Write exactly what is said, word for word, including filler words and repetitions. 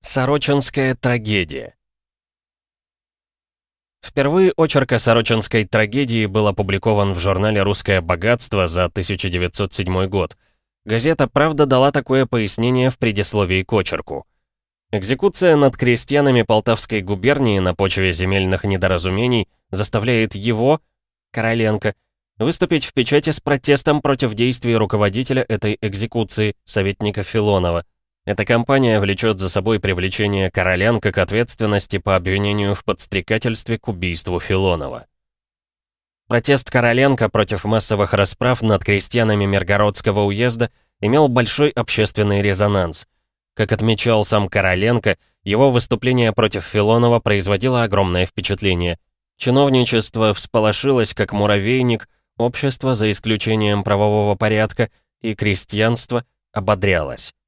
Сорочинская трагедия. Впервые очерк о Сорочинской трагедии был опубликован в журнале «Русское богатство» за тысяча девятьсот седьмой год. Газета «Правда» дала такое пояснение в предисловии к очерку. Экзекуция над крестьянами Полтавской губернии на почве земельных недоразумений заставляет его, Короленко, выступить в печати с протестом против действий руководителя этой экзекуции, советника Филонова. Эта кампания влечет за собой привлечение Короленко к ответственности по обвинению в подстрекательстве к убийству Филонова. Протест Короленко против массовых расправ над крестьянами Миргородского уезда имел большой общественный резонанс. Как отмечал сам Короленко, его выступление против Филонова производило огромное впечатление. Чиновничество всполошилось, как муравейник, общество, за исключением правового порядка, и крестьянство ободрялось.